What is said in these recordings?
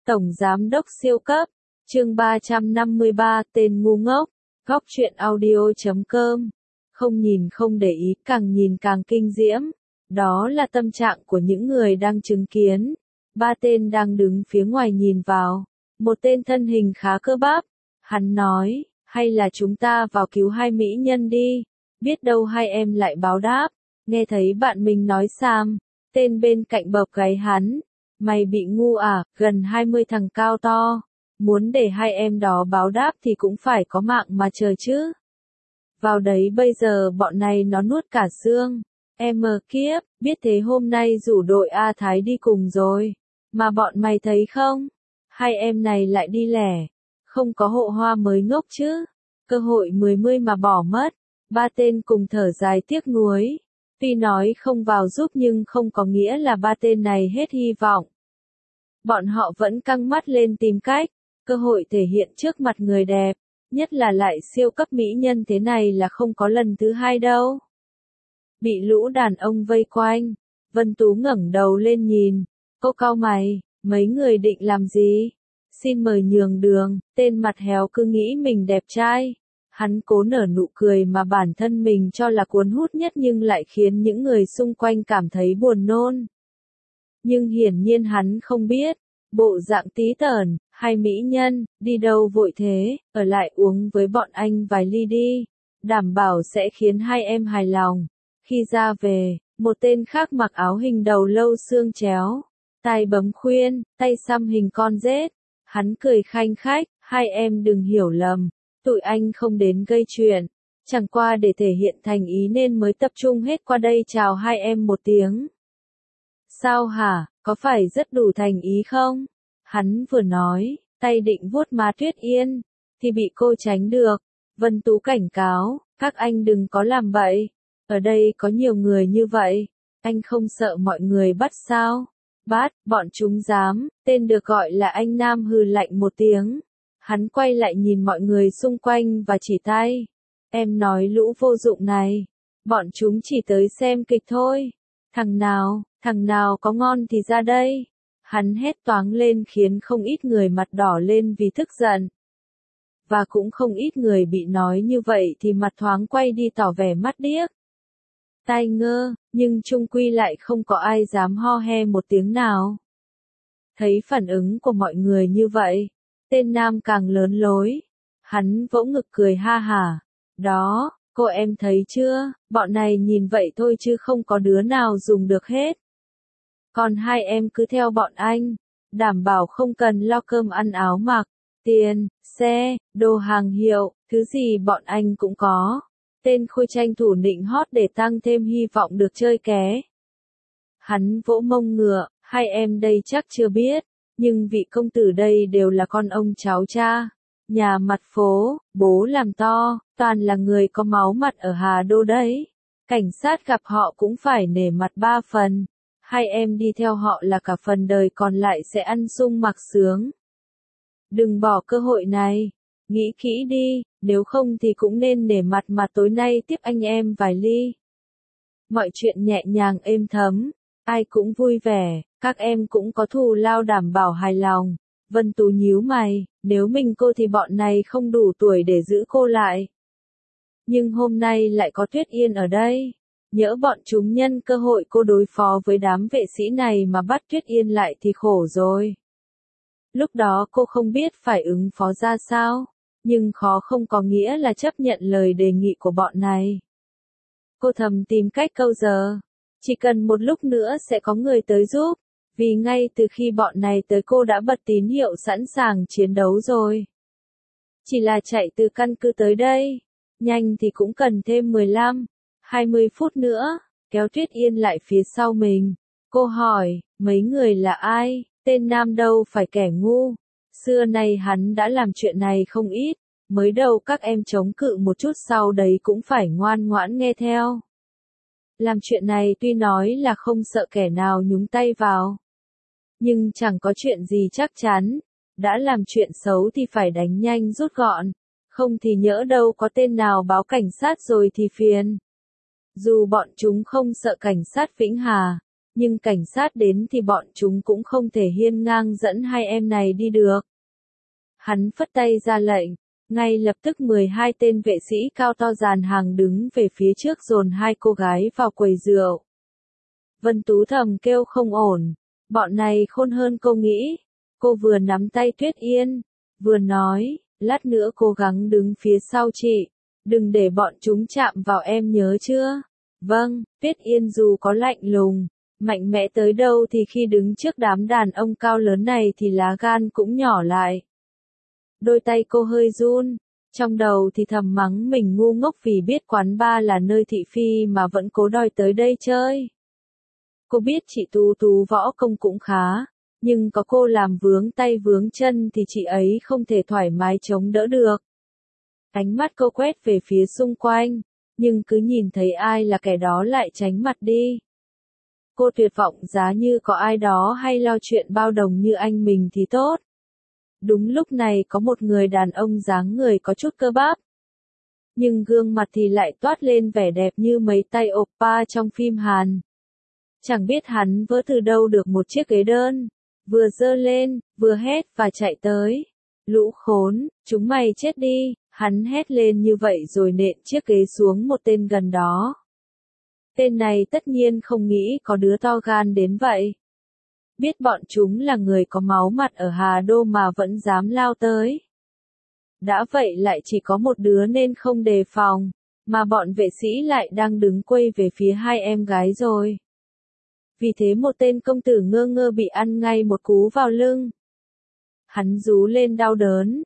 Tổng Giám đốc siêu cấp, chương 353, tên ngu ngốc, góc truyện audio.com. Không nhìn không để ý, càng nhìn càng kinh diễm. Đó là tâm trạng của những người đang chứng kiến. Ba tên đang đứng phía ngoài nhìn vào. Một tên thân hình khá cơ bắp. Hắn nói, hay là chúng ta vào cứu hai mỹ nhân đi. Biết đâu hai em lại báo đáp. Nghe thấy bạn mình nói Sam. Tên bên cạnh bập gáy hắn. Mày bị ngu à, gần 20 thằng cao to. Muốn để hai em đó báo đáp thì cũng phải có mạng mà chờ chứ. Vào đấy bây giờ bọn này nó nuốt cả xương. Em mờ kiếp, biết thế hôm nay rủ đội A Thái đi cùng rồi. Mà bọn mày thấy không? Hai em này lại đi lẻ. Không có hộ hoa mới ngốc chứ. Cơ hội 10 mà bỏ mất. Ba tên cùng thở dài tiếc nuối. Tuy nói không vào giúp nhưng không có nghĩa là ba tên này hết hy vọng. Bọn họ vẫn căng mắt lên tìm cách, cơ hội thể hiện trước mặt người đẹp, nhất là lại siêu cấp mỹ nhân thế này là không có lần thứ hai đâu. Bị lũ đàn ông vây quanh, Vân Tú ngẩng đầu lên nhìn, cô cau mày, mấy người định làm gì? Xin mời nhường đường, tên mặt héo cứ nghĩ mình đẹp trai. Hắn cố nở nụ cười mà bản thân mình cho là cuốn hút nhất nhưng lại khiến những người xung quanh cảm thấy buồn nôn. Nhưng hiển nhiên hắn không biết, bộ dạng tí tởn, hai mỹ nhân, đi đâu vội thế, ở lại uống với bọn anh vài ly đi, đảm bảo sẽ khiến hai em hài lòng. Khi ra về, một tên khác mặc áo hình đầu lâu xương chéo, tay bấm khuyên, tay xăm hình con rết, hắn cười khanh khách, hai em đừng hiểu lầm, tụi anh không đến gây chuyện, chẳng qua để thể hiện thành ý nên mới tập trung hết qua đây chào hai em một tiếng. Sao hả, có phải rất đủ thành ý không? Hắn vừa nói, tay định vuốt má Tuyết Yên, thì bị cô tránh được. Vân Tú cảnh cáo, các anh đừng có làm bậy. Ở đây có nhiều người như vậy, anh không sợ mọi người bắt sao? Bắt, bọn chúng dám, tên được gọi là anh Nam hừ lạnh một tiếng. Hắn quay lại nhìn mọi người xung quanh và chỉ tay. Em nói lũ vô dụng này, bọn chúng chỉ tới xem kịch thôi. Thằng nào có ngon thì ra đây. Hắn hét toáng lên khiến không ít người mặt đỏ lên vì tức giận. Và cũng không ít người bị nói như vậy thì mặt thoáng quay đi tỏ vẻ mắt điếc. Tai ngơ, nhưng chung quy lại không có ai dám ho he một tiếng nào. Thấy phản ứng của mọi người như vậy, tên nam càng lớn lối. Hắn vỗ ngực cười ha hả. Đó, cô em thấy chưa, bọn này nhìn vậy thôi chứ không có đứa nào dùng được hết. Còn hai em cứ theo bọn anh, đảm bảo không cần lo cơm ăn áo mặc, tiền, xe, đồ hàng hiệu, thứ gì bọn anh cũng có. Tên Khôi tranh thủ nịnh hót để tăng thêm hy vọng được chơi ké. Hắn vỗ mông ngựa, hai em đây chắc chưa biết, nhưng vị công tử đây đều là con ông cháu cha. Nhà mặt phố, bố làm to, toàn là người có máu mặt ở Hà Đô đấy. Cảnh sát gặp họ cũng phải nể mặt 3 phần. Hai em đi theo họ là cả phần đời còn lại sẽ ăn sung mặc sướng. Đừng bỏ cơ hội này. Nghĩ kỹ đi, nếu không thì cũng nên nể mặt mà tối nay tiếp anh em vài ly. Mọi chuyện nhẹ nhàng êm thấm, ai cũng vui vẻ, các em cũng có thù lao đảm bảo hài lòng. Vân Tú nhíu mày, nếu mình cô thì bọn này không đủ tuổi để giữ cô lại. Nhưng hôm nay lại có Tuyết Yên ở đây. Nhỡ bọn chúng nhân cơ hội cô đối phó với đám vệ sĩ này mà bắt Tuyết Yên lại thì khổ rồi. Lúc đó cô không biết phải ứng phó ra sao, nhưng khó không có nghĩa là chấp nhận lời đề nghị của bọn này. Cô thầm tìm cách câu giờ, chỉ cần một lúc nữa sẽ có người tới giúp, vì ngay từ khi bọn này tới cô đã bật tín hiệu sẵn sàng chiến đấu rồi. Chỉ là chạy từ căn cứ tới đây, nhanh thì cũng cần thêm 15-20 phút nữa, kéo Tuyết Yên lại phía sau mình. Cô hỏi, mấy người là ai, tên Nam đâu phải kẻ ngu. Xưa nay hắn đã làm chuyện này không ít, mới đầu các em chống cự một chút sau đấy cũng phải ngoan ngoãn nghe theo. Làm chuyện này tuy nói là không sợ kẻ nào nhúng tay vào, nhưng chẳng có chuyện gì chắc chắn, đã làm chuyện xấu thì phải đánh nhanh rút gọn, không thì nhỡ đâu có tên nào báo cảnh sát rồi thì phiền. Dù bọn chúng không sợ cảnh sát Vĩnh Hà, Nhưng cảnh sát đến thì bọn chúng cũng không thể hiên ngang dẫn hai em này đi được. Hắn phất tay ra lệnh, ngay lập tức 12 tên vệ sĩ cao to dàn hàng đứng về phía trước dồn hai cô gái vào quầy rượu. Vân Tú thầm kêu không ổn, bọn này khôn hơn cô nghĩ. Cô vừa nắm tay Tuyết Yên, vừa nói, lát nữa cố gắng đứng phía sau chị, đừng để bọn chúng chạm vào em nhớ chưa? Vâng, Tuyết Yên dù có lạnh lùng, mạnh mẽ tới đâu thì khi đứng trước đám đàn ông cao lớn này thì lá gan cũng nhỏ lại. Đôi tay cô hơi run, trong đầu thì thầm mắng mình ngu ngốc vì biết quán bar là nơi thị phi mà vẫn cố đòi tới đây chơi. Cô biết chị Tú Tú võ công cũng khá, nhưng có cô làm vướng tay vướng chân thì chị ấy không thể thoải mái chống đỡ được. Ánh mắt cô quét về phía xung quanh, nhưng cứ nhìn thấy ai là kẻ đó lại tránh mặt đi. Cô tuyệt vọng giá như có ai đó hay lo chuyện bao đồng như anh mình thì tốt. Đúng lúc này có một người đàn ông dáng người có chút cơ bắp. Nhưng gương mặt thì lại toát lên vẻ đẹp như mấy tay oppa trong phim Hàn. Chẳng biết hắn vớ từ đâu được một chiếc ghế đơn, vừa giơ lên, vừa hét và chạy tới. Lũ khốn, chúng mày chết đi, hắn hét lên như vậy rồi nện chiếc ghế xuống một tên gần đó. Tên này tất nhiên không nghĩ có đứa to gan đến vậy. Biết bọn chúng là người có máu mặt ở Hà Đô mà vẫn dám lao tới. Đã vậy lại chỉ có một đứa nên không đề phòng, mà bọn vệ sĩ lại đang đứng quay về phía hai em gái rồi. Vì thế một tên công tử ngơ ngơ bị ăn ngay một cú vào lưng. Hắn rú lên đau đớn.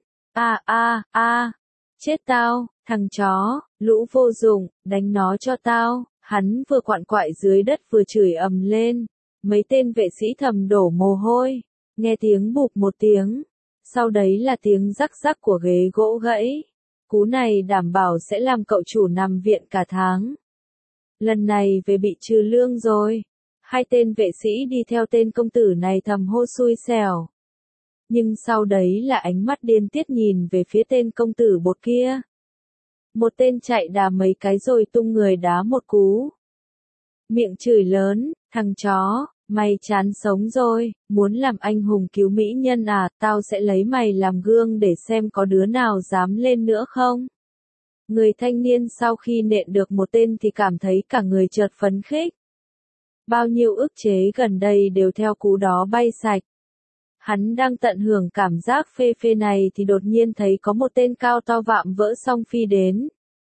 Chết tao, thằng chó, lũ vô dụng, đánh nó cho tao. Hắn vừa quặn quại dưới đất vừa chửi ầm lên. Mấy tên vệ sĩ thầm đổ mồ hôi. Nghe tiếng bụp một tiếng. Sau đấy là tiếng rắc rắc của ghế gỗ gãy. Cú này đảm bảo sẽ làm cậu chủ nằm viện cả tháng. Lần này về bị trừ lương rồi. Hai tên vệ sĩ đi theo tên công tử này thầm hô xui xẻo. Nhưng sau đấy là ánh mắt điên tiết nhìn về phía tên công tử bột kia. Một tên chạy đà mấy cái rồi tung người đá một cú. Miệng chửi lớn, thằng chó, mày chán sống rồi, muốn làm anh hùng cứu mỹ nhân à, tao sẽ lấy mày làm gương để xem có đứa nào dám lên nữa không. Người thanh niên sau khi nện được một tên thì cảm thấy cả người chợt phấn khích. Bao nhiêu ức chế gần đây đều theo cú đó bay sạch. Hắn đang tận hưởng cảm giác phê phê này thì đột nhiên thấy có một tên cao to vạm vỡ song phi đến.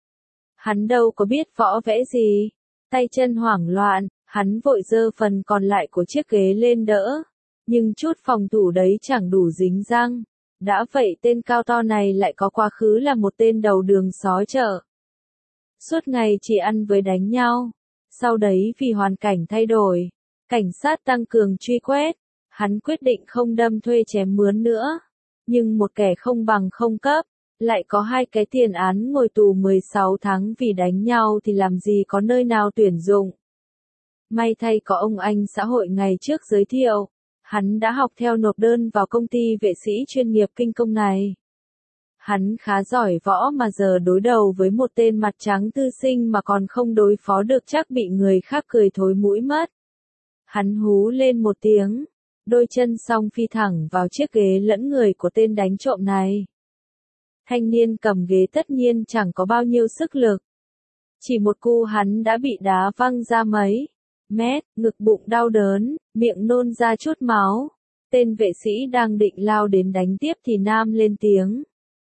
Hắn đâu có biết võ vẽ gì, tay chân hoảng loạn, hắn vội giơ phần còn lại của chiếc ghế lên đỡ, nhưng chút phòng thủ đấy chẳng đủ dính răng. Đã vậy tên cao to này lại có quá khứ là một tên đầu đường xó chợ. Suốt ngày chỉ ăn với đánh nhau. Sau đấy vì hoàn cảnh thay đổi, cảnh sát tăng cường truy quét, hắn quyết định không đâm thuê chém mướn nữa. Nhưng một kẻ không bằng không cấp, lại có hai cái tiền án ngồi tù 16 tháng vì đánh nhau thì làm gì có nơi nào tuyển dụng. May thay có ông anh xã hội ngày trước giới thiệu, hắn đã học theo nộp đơn vào công ty vệ sĩ chuyên nghiệp kinh công này. Hắn khá giỏi võ mà giờ đối đầu với một tên mặt trắng tư sinh mà còn không đối phó được chắc bị người khác cười thối mũi mất. Hắn hú lên một tiếng, đôi chân song phi thẳng vào chiếc ghế lẫn người của tên đánh trộm này. Thanh niên cầm ghế tất nhiên chẳng có bao nhiêu sức lực. Chỉ một cú hắn đã bị đá văng ra mấy mét, ngực bụng đau đớn, miệng nôn ra chút máu. Tên vệ sĩ đang định lao đến đánh tiếp thì Nam lên tiếng.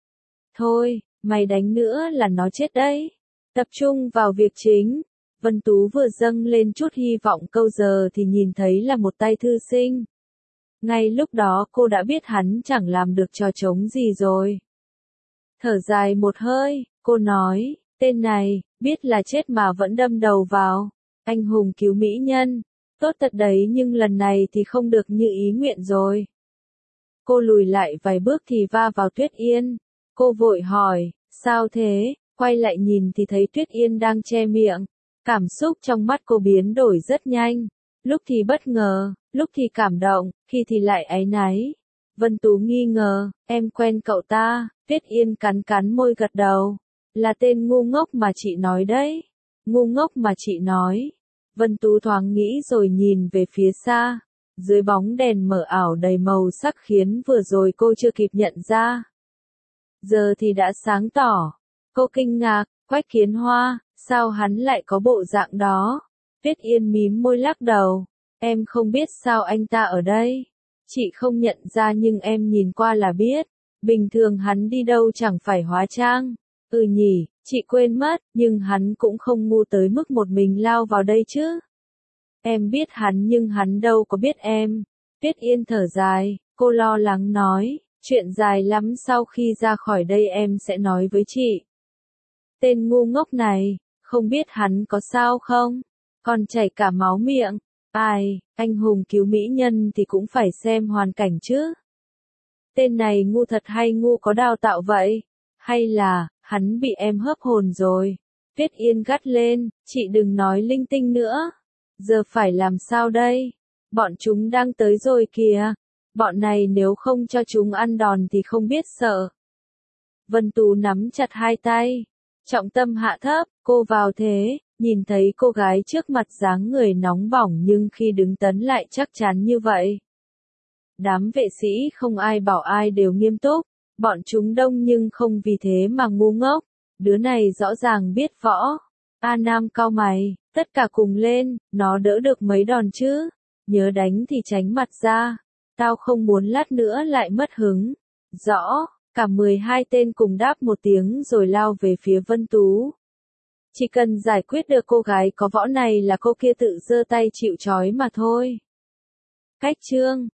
Thôi, mày đánh nữa là nó chết đấy. Tập trung vào việc chính. Vân Tú vừa dâng lên chút hy vọng câu giờ thì nhìn thấy là một tay thư sinh. Ngay lúc đó cô đã biết hắn chẳng làm được trò trống gì rồi. Thở dài một hơi, cô nói, tên này, biết là chết mà vẫn đâm đầu vào. Anh hùng cứu mỹ nhân. Tốt thật đấy nhưng lần này thì không được như ý nguyện rồi. Cô lùi lại vài bước thì va vào Tuyết Yên. Cô vội hỏi, sao thế? Quay lại nhìn thì thấy Tuyết Yên đang che miệng. Cảm xúc trong mắt cô biến đổi rất nhanh. Lúc thì bất ngờ, lúc thì cảm động, khi thì lại áy náy. Vân Tú nghi ngờ, em quen cậu ta. Tuyết Yên cắn cắn môi gật đầu. Là tên ngu ngốc mà chị nói đấy. Ngu ngốc mà chị nói. Vân Tú thoáng nghĩ rồi nhìn về phía xa. Dưới bóng đèn mờ ảo đầy màu sắc khiến vừa rồi cô chưa kịp nhận ra. Giờ thì đã sáng tỏ. Cô kinh ngạc, Quách Kiến Hoa, sao hắn lại có bộ dạng đó? Tuyết Yên mím môi lắc đầu. Em không biết sao anh ta ở đây. Chị không nhận ra nhưng em nhìn qua là biết. Bình thường hắn đi đâu chẳng phải hóa trang. Ừ nhỉ, chị quên mất, nhưng hắn cũng không ngu tới mức một mình lao vào đây chứ. Em biết hắn nhưng hắn đâu có biết em. Tuyết Yên thở dài, cô lo lắng nói, chuyện dài lắm sau khi ra khỏi đây em sẽ nói với chị. Tên ngu ngốc này, không biết hắn có sao không? Còn chảy cả máu miệng. Ai, anh hùng cứu mỹ nhân thì cũng phải xem hoàn cảnh chứ. Tên này ngu thật hay ngu có đào tạo vậy? Hay là, hắn bị em hớp hồn rồi? Tuyết Yên gắt lên, chị đừng nói linh tinh nữa. Giờ phải làm sao đây? Bọn chúng đang tới rồi kìa. Bọn này nếu không cho chúng ăn đòn thì không biết sợ. Vân Tú nắm chặt hai tay. Trọng tâm hạ thấp, cô vào thế, nhìn thấy cô gái trước mặt dáng người nóng bỏng nhưng khi đứng tấn lại chắc chắn như vậy. Đám vệ sĩ không ai bảo ai đều nghiêm túc, bọn chúng đông nhưng không vì thế mà ngu ngốc. Đứa này rõ ràng biết võ. A Nam cau mày, tất cả cùng lên, nó đỡ được mấy đòn chứ. Nhớ đánh thì tránh mặt ra. Tao không muốn lát nữa lại mất hứng. Rõ, cả 12 tên cùng đáp một tiếng rồi lao về phía Vân Tú. Chỉ cần giải quyết được cô gái có võ này là cô kia tự giơ tay chịu trói mà thôi. Cách chương